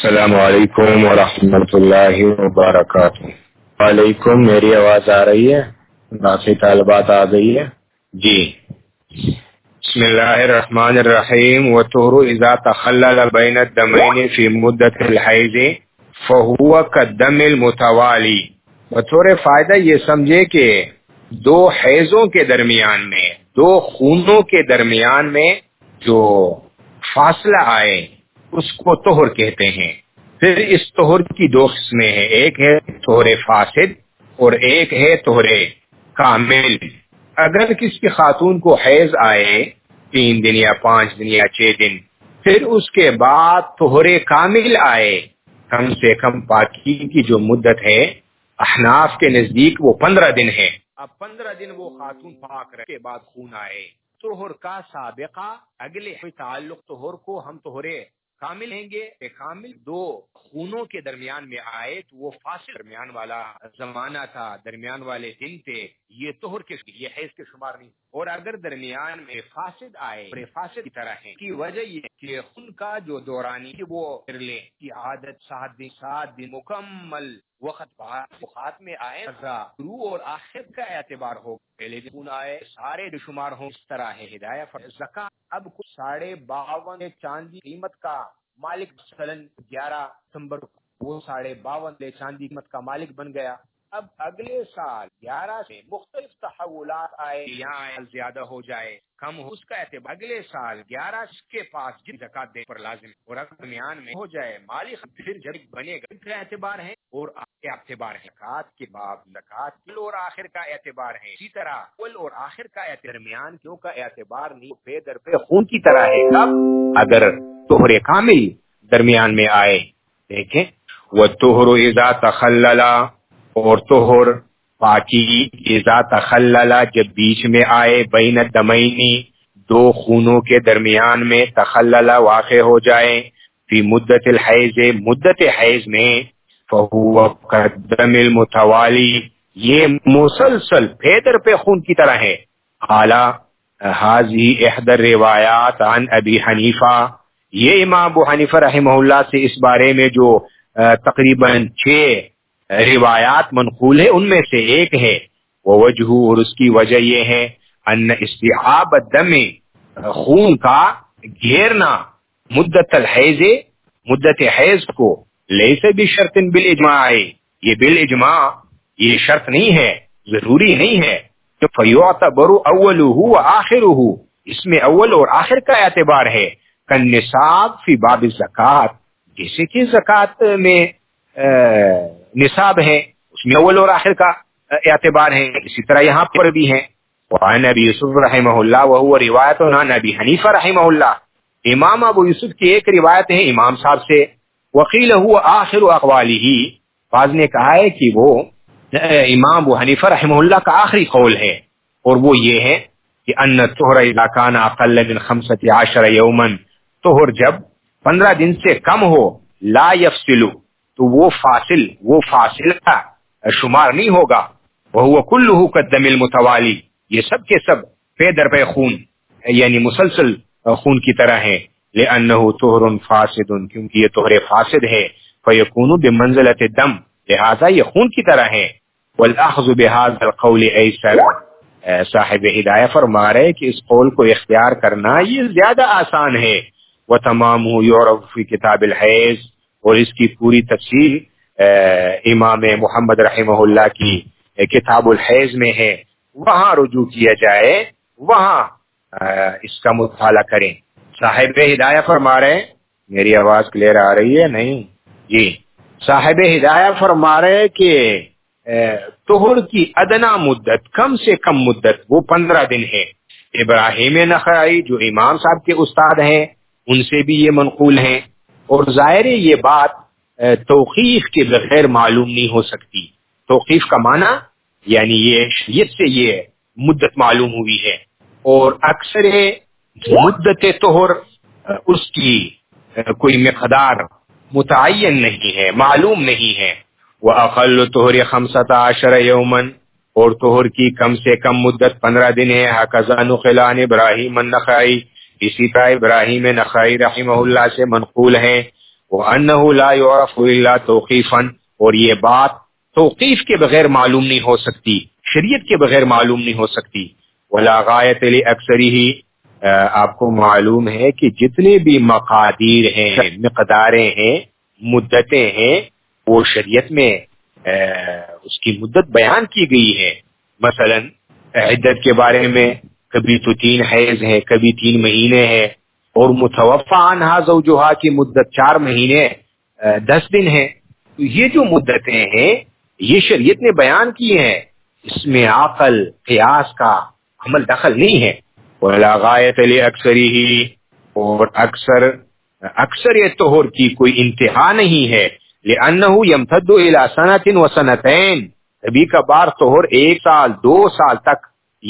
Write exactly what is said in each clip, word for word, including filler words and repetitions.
السلام علیکم ورحمۃ اللہ وبرکاتہ۔ وعلیکم، میری آواز آ رہی ہے؟ باقی طالبات آ گئی ہے؟ جی۔ بسم اللہ الرحمن الرحیم۔ وطہر اذا تخلل بین الدمین فی مدت الحیض فہو کالدم المتوالی۔ بطور فائدہ یہ سمجھے کہ دو حیضوں کے درمیان میں، دو خونوں کے درمیان میں جو فاصلہ آئے اس کو طہر کہتے ہیں۔ پھر اس طہر کی دو قسمیں ہیں، ایک ہے طہر فاسد اور ایک ہے طہر کامل۔ اگر کسی خاتون کو حیض آئے تین دن یا پانچ دن یا چھ دن، پھر اس کے بعد طہر کامل آئے، کم سے کم پاکی کی جو مدت ہے احناف کے نزدیک وہ پندرہ دن ہے۔ اب پندرہ دن وہ خاتون پاک رہے کے بعد خون آئے، طہر کا سابقہ اگلے تعلق طہر کو ہم طہر کامل لیں گے۔ کامل دو خونوں کے درمیان میں آئے تو وہ فاصل درمیان والا زمانہ تھا، درمیان والے دن تھے، یہ طہر کے یہ حیض کے شمار نہیں۔ اور اگر درمیان میں فاسد آئے، فاسد کی طرح ہے، کی وجہ یہ کہ خون کا جو دورانی وہ لے کی عادت سات دن سات دن مکمل وقت بعد وقت میں آئے، شروع اور آخر کا اعتبار ہو، پہلے دن خون آئے سارے شمار ہوں، اس طرح ہے ہدایت پر زکات۔ اب کچھ ساڑھے باون چاندی قیمت کا مالک مثلا گیارہ دسمبر وہ ساڑھے باون چاندی قیمت کا مالک بن گیا۔ اب اگلے سال گیارہ سے مختلف تحولات آئے، یہاں زیادہ ہو جائے کم ہو، اس کا اعتبار اگلے سال گیارہ کے پاس جن زکات دے پر لازم، اور اگر درمیان میں ہو جائے مالک پھر جب بنے گا کا اعتبار ہے اور اعتبار ہے زکات کے باب زکات کل اور آخر کا اعتبار ہے۔ اسی طرح کل اور آخر کا درمیان کیوں کا اعتبار نہیں، پے در پہ خون کی طرح ہے۔ کب؟ اگر طہر کامل درمیان میں آئے۔ دیکھیں وَالطُّهْرُ اِذَا تَخَلَّلَ، اور طہر پاکی اذا تخلل جب بیچ میں آئے، بین الدمین دو خونوں کے درمیان میں، تخلل واقع ہو جائے، فی مدت الحیض مدت حیض میں، فہو کالدم المتوالی یہ مسلسل پے در پہ خون کی طرح ہے۔ اعلیٰ حاضی احدر روایات عن ابی حنیفہ، یہ امام ابو حنیفہ رحمہ اللہ سے اس بارے میں جو تقریباً چھ روایات منقول ہے ان میں سے ایک ہے، وہ وجہ اور اس کی وجہ یہ ہے، ان استیعاب الدم خون کا گھیرنا مدت الحیض مدت حیض کو لیس بشرط بالاجماع، یہ بالاجماع یہ شرط نہیں ہے، ضروری نہیں ہے کہ فیعتبر اولہ و آخرہ، اس میں اول اور آخر کا اعتبار ہے، کالنصاب فی باب الزکات، جیسے کہ زکات میں نصاب ہے اس میں اول اور آخر کا اعتبار ہے، اسی طرح یہاں پر بھی ہے۔ وعن ابی یوسف رحمہ اللہ وہو روایت عن ابی حنیفہ رحمہ اللہ، امام ابو یوسف کی ایک روایت ہے امام صاحب سے، وقیل هو آخر اقوالہ، بعض نے کہا ہے کہ وہ امام ابو حنیفہ رحمہ اللہ کا آخری قول ہے، اور وہ یہ ہے کہ ان الطہر اذا کان اقل من خمسۃ عشر یوما، طہر جب پندرہ دن سے کم ہو، لا یفصل تو وہ فاصل وہ فاصلہ شمار نہیں ہوگا، وہو کلہ کالدم المتوالی یہ سب کے سب پے در پہ خون یعنی مسلسل خون کی طرح ہے، لأنہ طہر فاسد کیونکہ یہ طہر فاسد ہے، فیکون بمنزلۃ الدم لہذا یہ خون کی طرح ہے، والاخذ بهذا القول ایسر، صاحب ہدایہ فرما رہے کہ اس قول کو اختیار کرنا یہ زیادہ آسان ہے، وتمامہ یعرف فی کتاب الحیض، اور اس کی پوری تفصیل امام محمد رحمہ اللہ کی کتاب الحیض میں ہے، وہاں رجوع کیا جائے، وہاں اس کا مطالعہ کریں۔ صاحب ہدایہ فرما رہے ہیں، میری آواز کلیئر آ رہی ہے نہیں؟ جی، صاحب ہدایہ فرما رہے کہ طہر کی ادنا مدت کم سے کم مدت وہ پندرہ دن ہے۔ ابراہیم نخعی جو امام صاحب کے استاد ہیں ان سے بھی یہ منقول ہیں، اور ظاہر یہ بات توقیف کے بغیر معلوم نہیں ہو سکتی۔ توقیف کا معنی یعنی یہ شریعت سے یہ مدت معلوم ہوئی ہے، اور اکثر مدت طہر اس کی کوئی مقدار متعین نہیں ہے، معلوم نہیں ہے۔ وَأَقَلُّ طُهْرِ خَمْسَةَ عَشَرَ يَوْمًا، اور طہر کی کم سے کم مدت پندرہ دن ہے، هَكَذَا نُقِلَ عَنْ إِبْرَاهِيمَ النَّخَعِي، اسی طرح ابراہیم نخعی رحمہ اللہ سے منقول ہے، وَأَنَّهُ لَا يُعْرَفُ إِلَّا تَوْقِيفًا، اور یہ بات توقیف کے بغیر معلوم نہیں ہو سکتی، شریعت کے بغیر معلوم نہیں ہو سکتی. وَلَا غَایَةَ لِأَكْثَرِهِ، آپ کو معلوم ہے کہ جتنے بھی مقادیر ہیں، مقداریں ہیں، مدتیں ہیں، وہ شریعت میں اس کی مدت بیان کی گئی ہے. مثلا عدت کے بارے میں کبھی تو تین حیض ہے، کبھی تین مہینے ہے، اور متوفی عنہا زوجہا کی مدت چار مہینے دس دن ہے. تو یہ جو مدتیں ہیں یہ شریعت نے بیان کی ہیں، اس میں عقل قیاس کا عمل دخل نہیں ہے. وَلَا غَایَةَ لِأَكْثَرِهِ، اور اکثر اکثر یہ طہور کی کوئی انتہا نہیں ہے. لِأَنَّهُ يَمْتَدُّ إِلَى سَنَةٍ وَسَنَتَيْنِ، کبھی کبھار طہور ایک سال دو سال تک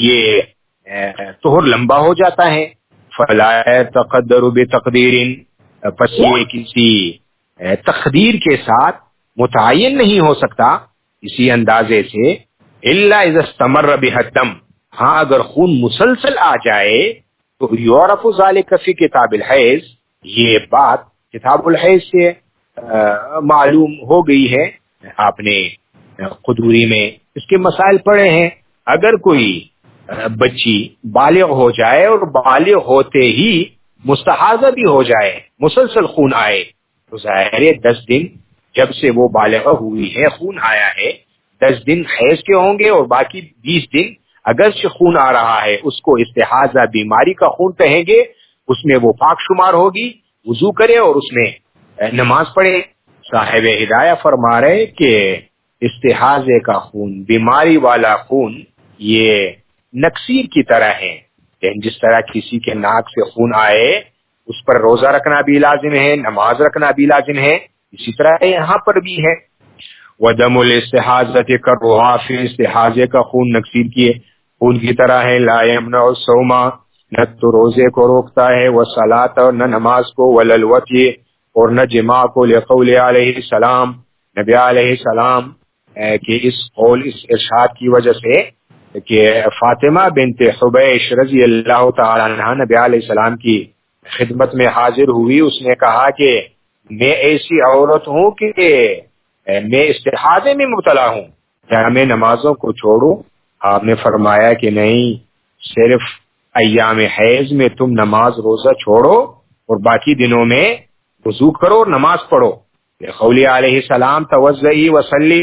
یہ طہور لمبا ہو جاتا ہے. فَلَا يَتَقَدَّرُ بِتَقْدِيرٍ، پس یہ کسی تقدیر کے ساتھ متعین نہیں ہو سکتا اسی اندازے سے. إِلَّا إِذَا اسْتَمَرَّ بِهَا الدَّمُ، ہاں اگر خون مسلسل آ جائے تو یعرف ذلك فی کتاب الحیض، یہ بات کتاب الحیض سے معلوم ہو گئی ہے. آپ نے قدوری میں اس کے مسائل پڑھے ہیں. اگر کوئی بچی بالغ ہو جائے اور بالغ ہوتے ہی مستحاضہ بھی ہو جائے، مسلسل خون آئے، تو ظاہر ہے دس دن جب سے وہ بالغ ہوئی ہے، خون آیا ہے، دس دن حیض کے ہوں گے اور باقی بیس دن اگرچہ خون آ رہا ہے اس کو استحاضہ بیماری کا خون کہیں گے، اس میں وہ پاک شمار ہوگی. وضو کرے اور اس میں نماز پڑھے. صاحب ہدایہ فرما رہے کہ استحاضے کا خون، بیماری والا خون، یہ نکسیر کی طرح ہے. یعنی جس طرح کسی کے ناک سے خون آئے اس پر روزہ رکھنا بھی لازم ہے، نماز رکھنا بھی لازم ہے، اسی طرح یہاں پر بھی ہے. وَدَمُ الْإِسْتِحَاضَةِ كَالرُّعَافِ، استحاضے کا خون نکسیر کی خون کی طرح ہے. لا يمنع الصوم، نہ تو روزے کو روکتا ہے، والصلاۃ، اور نہ نماز کو، ولا الوطی، اور نہ جماع کو. لقول علیہ السلام، نبی علیہ السلام کہ اس قول، اس ارشاد کی وجہ سے کہ فاطمہ بنت حبیش رضی اللہ تعالی عنہ نبی علیہ السلام کی خدمت میں حاضر ہوئی. اس نے کہا کہ میں ایسی عورت ہوں کہ میں استحاضے میں مبتلا ہوں، کیا میں نمازوں کو چھوڑوں؟ آپ نے فرمایا کہ نہیں، صرف ایام حیض میں تم نماز روزہ چھوڑو اور باقی دنوں میں وضو کرو اور نماز پڑھو. قول علیہ السلام توضئی وصلی،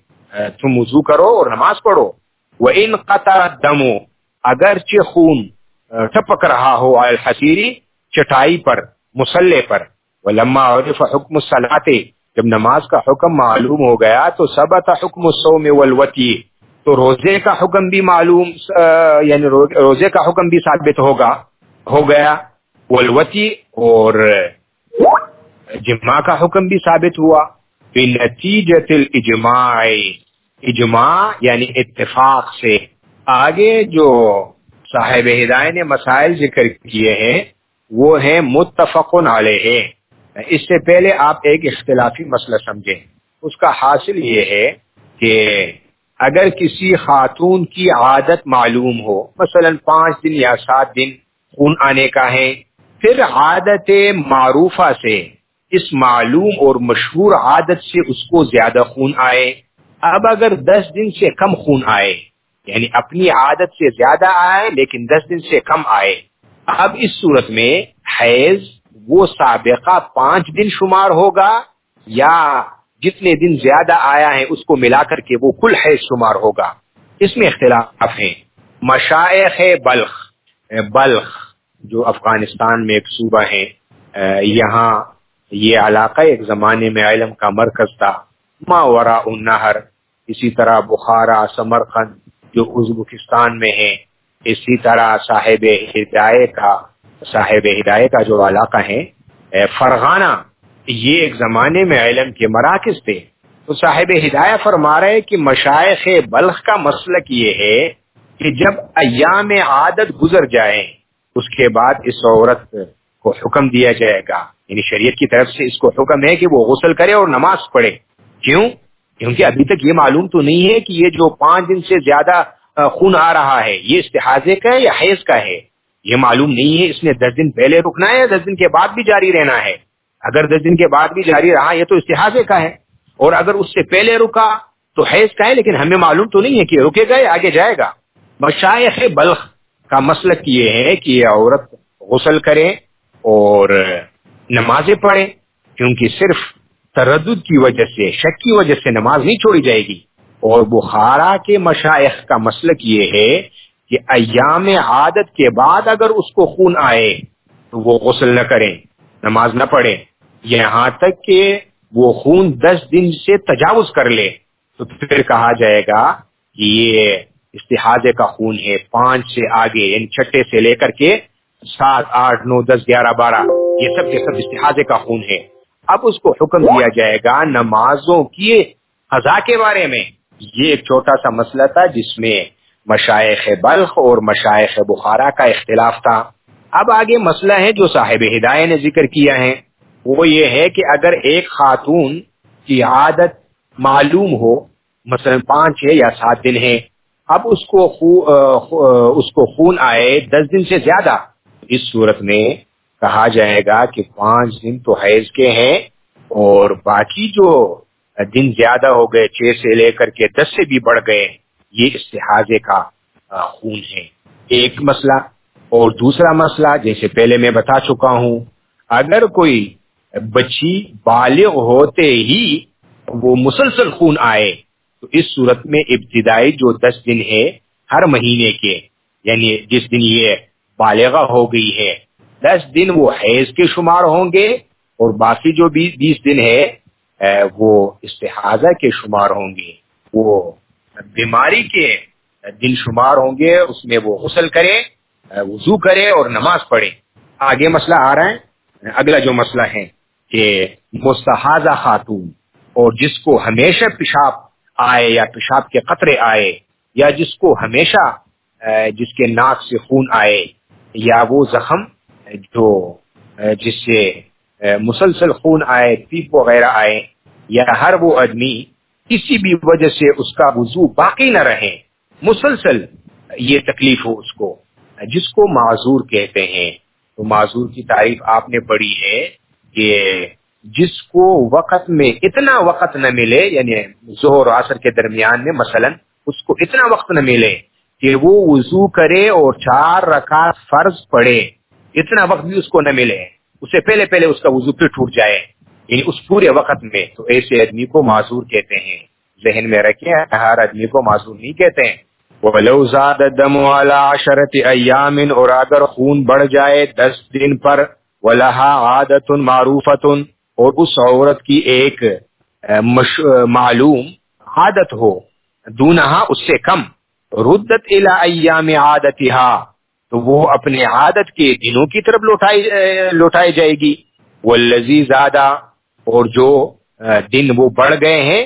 تم وضو کرو اور نماز پڑھو. وَإِنْ قَطَرَ الدَّمُ، اگرچہ خون ٹپک رہا ہو علی الحصیری، چٹائی پر، مصلی پر. وَلَمَّا عُرِفَ حُکْمُ الصَّلَاةِ، جب نماز کا حکم معلوم ہو گیا تو ثبت حکم الصوم والوطی، تو روزے کا حکم بھی معلوم، یعنی روزے کا حکم بھی ثابت ہوگا ہو گیا. والوطی، اور جماع کا حکم بھی ثابت ہوا. بنتیجۃ الاجماع، اجماع یعنی اتفاق سے. آگے جو صاحب ہدایہ نے مسائل ذکر کیے ہیں وہ ہیں متفق علیہ. اس سے پہلے آپ ایک اختلافی مسئلہ سمجھیں. اس کا حاصل یہ ہے کہ اگر کسی خاتون کی عادت معلوم ہو، مثلا پانچ دن یا سات دن خون آنے کا ہے، پھر عادت معروفہ سے، اس معلوم اور مشہور عادت سے اس کو زیادہ خون آئے. اب اگر دس دن سے کم خون آئے، یعنی اپنی عادت سے زیادہ آئے لیکن دس دن سے کم آئے، اب اس صورت میں حیض وہ سابقہ پانچ دن شمار ہوگا یا جتنے دن زیادہ آیا ہے اس کو ملا کر کے وہ کل حیض شمار ہوگا؟ اس میں اختلاف ہے. مشائخ بلخ، بلخ جو افغانستان میں ایک صوبہ ہے، یہاں یہ علاقہ ایک زمانے میں علم کا مرکز تھا، ماوراء النہر. اسی طرح بخارا، سمرقند جو ازبکستان میں ہے، اسی طرح صاحب ہدایہ کا صاحب ہدایہ کا جو علاقہ ہے فرغانہ، یہ ایک زمانے میں علم کے مراکز تھے. تو صاحب ہدایہ فرما رہے کہ مشائخ بلخ کا مسلک یہ ہے کہ جب ایام عادت گزر جائیں اس کے بعد اس عورت کو حکم دیا جائے گا، یعنی شریعت کی طرف سے اس کو حکم ہے کہ وہ غسل کرے اور نماز پڑھے. کیوں؟ کیونکہ ابھی تک یہ معلوم تو نہیں ہے کہ یہ جو پانچ دن سے زیادہ خون آ رہا ہے یہ استحاضے کا ہے یا حیض کا ہے، یہ معلوم نہیں ہے. اس نے دس دن پہلے رکنا ہے یا دس دن کے بعد بھی جاری رہنا ہے. اگر دس دن کے بعد بھی جاری رہا یہ تو استحاضے کا ہے، اور اگر اس سے پہلے رکا تو حیض کا ہے، لیکن ہمیں معلوم تو نہیں ہے کہ رکے گا یا آگے جائے گا۔ مشائخ بلخ کا مسلک یہ ہے کہ یہ عورت غسل کرے اور نمازیں پڑھے، کیونکہ صرف تردد کی وجہ سے، شک کی وجہ سے نماز نہیں چھوڑی جائے گی۔ اور بخارا کے مشائخ کا مسلک یہ ہے کہ ایام عادت کے بعد اگر اس کو خون آئے تو وہ غسل نہ کریں، نماز نہ پڑھے، یہاں تک کہ وہ خون دس دن سے تجاوز کر لے تو پھر کہا جائے گا کہ یہ استحاضے کا خون ہے، پانچ سے آگے یعنی چھٹے سے لے کر کے سات آٹھ نو دس گیارہ بارہ یہ سب کے سب استحاضے کا خون ہے۔ اب اس کو حکم دیا جائے گا نمازوں کی قضا کے بارے میں۔ یہ ایک چھوٹا سا مسئلہ تھا جس میں مشائخ بلخ اور مشائخ بخارا کا اختلاف تھا۔ اب آگے مسئلہ ہے جو صاحب ہدایہ نے ذکر کیا ہے، وہ یہ ہے کہ اگر ایک خاتون کی عادت معلوم ہو، مثلا پانچ ہے یا سات دن ہے، اب اس کو خو اس کو خون آئے دس دن سے زیادہ، اس صورت میں کہا جائے گا کہ پانچ دن تو حیض کے ہیں اور باقی جو دن زیادہ ہو گئے، چھ سے لے کر کے دس سے بھی بڑھ گئے، یہ استحاضے کا خون ہے، ایک مسئلہ۔ اور دوسرا مسئلہ جیسے پہلے میں بتا چکا ہوں، اگر کوئی بچی بالغ ہوتے ہی وہ مسلسل خون آئے تو اس صورت میں ابتدائی جو دس دن ہے ہر مہینے کے، یعنی جس دن یہ بالغہ ہو گئی ہے، دس دن وہ حیض کے شمار ہوں گے اور باقی جو بیس دن ہے وہ استحاضہ کے شمار ہوں گے، وہ بیماری کے دن شمار ہوں گے، اس میں وہ غسل کرے، وضو کرے اور نماز پڑھے۔ آگے مسئلہ آ رہا ہے، اگلا جو مسئلہ ہے کہ مستحاضہ خاتون اور جس کو ہمیشہ پیشاب آئے یا پیشاب کے قطرے آئے، یا جس کو ہمیشہ جس کے ناک سے خون آئے، یا وہ زخم جو جس سے مسلسل خون آئے، پیپ وغیرہ آئے، یا ہر وہ آدمی کسی بھی وجہ سے اس کا وضو باقی نہ رہے، مسلسل یہ تکلیف ہو اس کو، جس کو معذور کہتے ہیں۔ تو معذور کی تعریف آپ نے پڑھی ہے کہ جس کو وقت میں اتنا وقت نہ ملے، یعنی ظہر و عصر کے درمیان میں مثلا اس کو اتنا وقت نہ ملے کہ وہ وضو کرے اور چار رکعت فرض پڑھے، اتنا وقت بھی اس کو نہ ملے، اس سے پہلے پہلے اس کا وضو پھر ٹوٹ جائے، یعنی اس پورے وقت میں، تو ایسے آدمی کو معذور کہتے ہیں۔ ذہن میں رکھیں، ہر آدمی کو معذور نہیں کہتے ہیں۔ وَلَوْ زَادَ الدَّمُ عَلَىٰ عَشَرَةِ أَيَّامٍ، اور اگر خون بڑھ جائے دس دن پر، وَلَهَا عَادَةٌ مَعْرُوفَةٌ، اور اس عورت کی ایک مش... معلوم عادت ہو، دونہا اس سے کم، ردت الی ایام عادتها، تو وہ اپنے عادت کے دنوں کی طرف لوٹائی لوٹائی جائے گی۔ والذی زادہ، اور جو دن وہ بڑھ گئے ہیں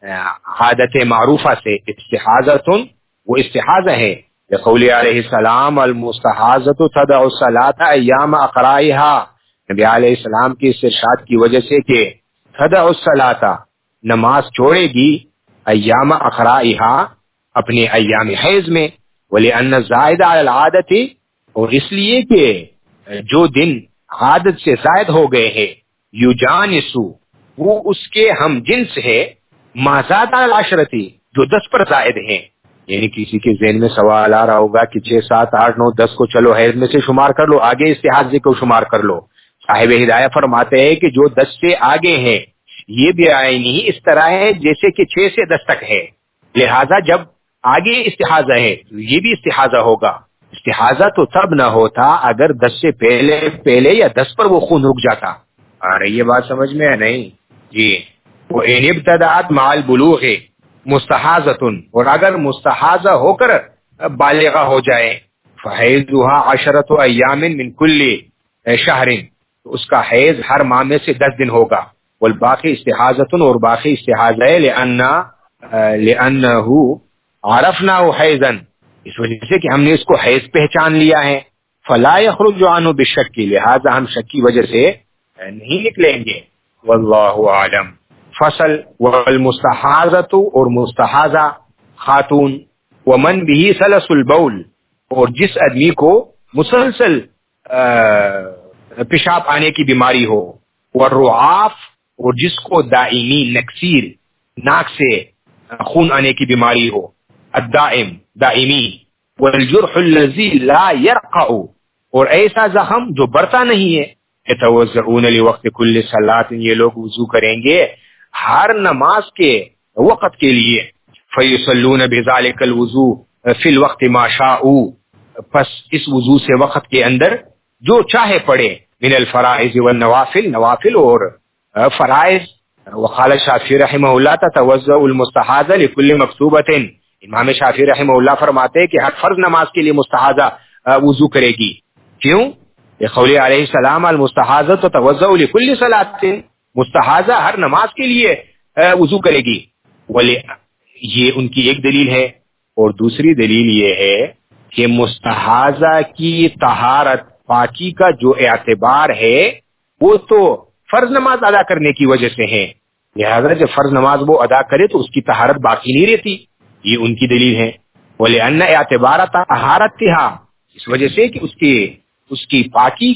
عادت معروفہ سے، استحاضۃ، وہ استحاضہ ہے، لقول علیہ السلام المستحاضۃ تدع الصلاۃ ایام اقرائها، نبی علیہ السلام کی اس ارشاد کی وجہ سے کہ تدع الصلاۃ، نماز چھوڑے گی، ایام اقرائها، اپنے ایام حیض میں، ولأن الزائد علی العادت، اور اس لیے کہ جو دن عادت سے زائد ہو گئے ہیں، یجانسو، وہ اس کے ہم جنس ہے، ما زاد علی العشرۃ، جو دس پر زائد ہیں۔ یعنی کسی کے ذہن میں سوال آ رہا ہوگا کہ چھ سات آٹھ نو دس کو چلو حیض میں سے شمار کر لو، آگے استحاضے کو شمار کر لو۔ صاحب ہدایہ فرماتے ہیں کہ جو دس سے آگے ہیں یہ بھی آئینی اس طرح ہے جیسے کہ چھ سے دس تک ہے، لہذا جب آگے استحاضہ ہے تو یہ بھی استحاضہ ہوگا۔ استحاضہ تو تب نہ ہوتا اگر دس سے پہلے پہلے یا دس پر وہ خون رک جاتا۔ آ رہی ہے بات سمجھ میں؟ نہیں جی۔ وہ ان ابتدأت مع البلوغ مستحاضۃ، اور اگر مستحاضہ ہو کر بالغہ ہو جائے، فحیضها عشرۃ ایام من کل شہر، تو اس کا حیض ہر ماہ میں سے دس دن ہوگا، والباقی استحاضۃ، اور باقی استحاضہ ہے، لأن لأنہ عرفناه حیضا، اس وجہ سے کہ ہم نے اس کو حیض پہچان لیا ہے، فلا یخرج عنہ بالشک، لہذا ہم شک کی وجہ سے نہیں نکلیں گے۔ واللہ اعلم۔ فصل والمستحاضۃ، اور مستحاضہ خاتون، ومن به سلس البول، اور جس آدمی کو مسلسل پیشاب آنے کی بیماری ہو، والرعاف اور جس کو دائمی نکسیر ناک سے خون آنے کی بیماری ہو الدائم دائمی والجرح الذی لا یرقع اور ایسا زخم جو بڑھتا نہیں ہے یتوضؤون لوقت کل صلاۃ یہ لوگ وضو کریں گے ہر نماز کے وقت کے لیے فیصلون بذلک الوضوء فی الوقت ما شاءوا پس اس وضو سے وقت کے اندر جو چاہے پڑھے من الفرائض والنوافل نوافل اور فرائض وقال الشافعی رحمہ اللہ تتوضأ المستحاضہ لكل مکتوبۃ امام شافعی رحمہ اللہ فرماتے ہیں کہ ہر فرض نماز کے لیے مستحاضہ وضو کرے گی کیوں قول علیہ السلام المستحاضہ تتوضأ لكل صلاۃ مستحاضہ ہر نماز کے لیے وضو کرے گی ولی یہ ان کی ایک دلیل ہے اور دوسری دلیل یہ ہے کہ مستحاضہ کی طہارت پاکی کا جو اعتبار ہے وہ تو فرض نماز ادا کرنے کی وجہ سے ہے لہذا جب فرض نماز وہ ادا کرے تو اس کی طہارت باقی نہیں رہتی یہ ان کی دلیل ہے وَلِأَنَّ اعتبار طہارت تھا اس وجہ سے کہ اس کی اس کی پاکی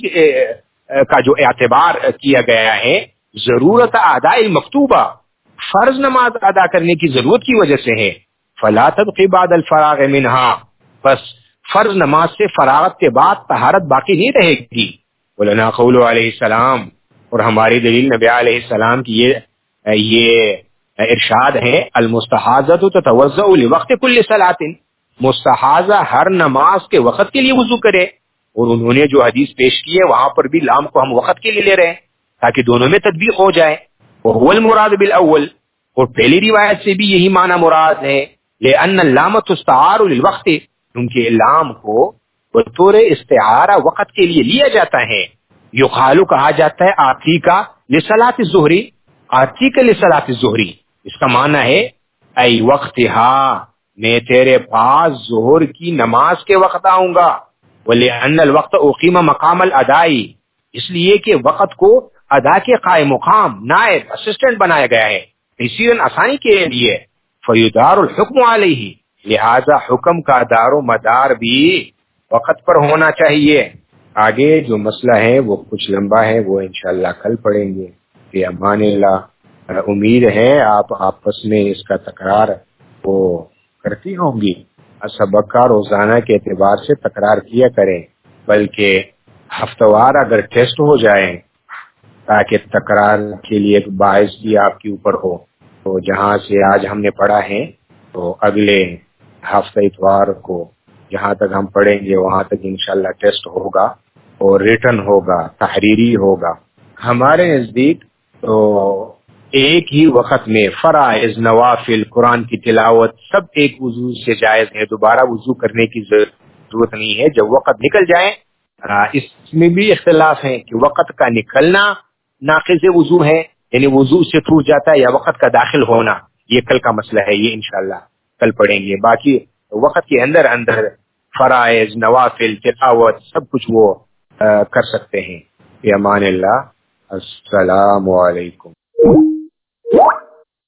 کا جو اعتبار کیا گیا ہے ضرورت اداء المکتوبہ فرض نماز ادا کرنے کی ضرورت کی وجہ سے ہے فلا تبقی بعد الفراغ منها بس فرض نماز سے فراغت کے بعد طہارت باقی نہیں رہے گی ولنا قول علیہ السلام اور ہماری دلیل نبی علیہ السلام کی یہ یہ ارشاد ہے المستحاضۃ تتوضأ لوقت کل صلاۃ مستحاضہ ہر نماز کے وقت کے لیے وضو کرے اور انہوں نے جو حدیث پیش کی ہے وہاں پر بھی لام کو ہم وقت کے لیے لے رہے ہیں تاکہ دونوں میں تطبیق ہو جائے وهو المراد بالاول اور پہلی روایت سے بھی یہی معنی مراد ہے لأن اللام تستعار للوقت کیونکہ لام کو بطور استعارہ وقت کے لیے لیا جاتا ہے یقال کہا جاتا ہے آتی کا لصلاۃ الظہری آتی کا لصلاۃ الظہری اس کا معنی ہے ای وقتها میں تیرے پاس ظہر کی نماز کے وقت آؤں گا ولأن الوقت اقیم مقام الادائی اس لیے کہ وقت کو ادا کے قائم مقام نائب اسسٹنٹ بنایا گیا ہے اسی آسانی کے لیے فیدار الحکم علیہ لہذا حکم کا دار و مدار بھی وقت پر ہونا چاہیے آگے جو مسئلہ ہے وہ کچھ لمبا ہے وہ انشاءاللہ کل پڑھیں گے فی امان اللہ امید ہے آپ آپس میں اس کا تکرار وہ کرتی ہوں گی سبق کا روزانہ کے اعتبار سے تکرار کیا کریں بلکہ ہفتہ وار اگر ٹیسٹ ہو جائے تاکہ تکرار کے لیے ایک باعث بھی آپ کے اوپر ہو تو جہاں سے آج ہم نے پڑھا ہے تو اگلے ہفتہ اتوار کو جہاں تک ہم پڑھیں گے وہاں تک انشاءاللہ ٹیسٹ ہوگا اور ریٹن ہوگا تحریری ہوگا ہمارے نزدیک تو ایک ہی وقت میں فرائض نوافل قرآن کی تلاوت سب ایک وضو سے جائز ہے دوبارہ وضو کرنے کی ضرورت نہیں ہے جب وقت نکل جائے اس میں بھی اختلاف ہے کہ وقت کا نکلنا ناقض وضو ہے یعنی وضو سے ٹوٹ جاتا ہے یا وقت کا داخل ہونا یہ کل کا مسئلہ ہے یہ انشاءاللہ کل پڑھیں گے باقی وقت کے اندر اندر فرائض نوافل تلاوت سب کچھ وہ کر سکتے ہیں فی امان اللہ السلام علیکم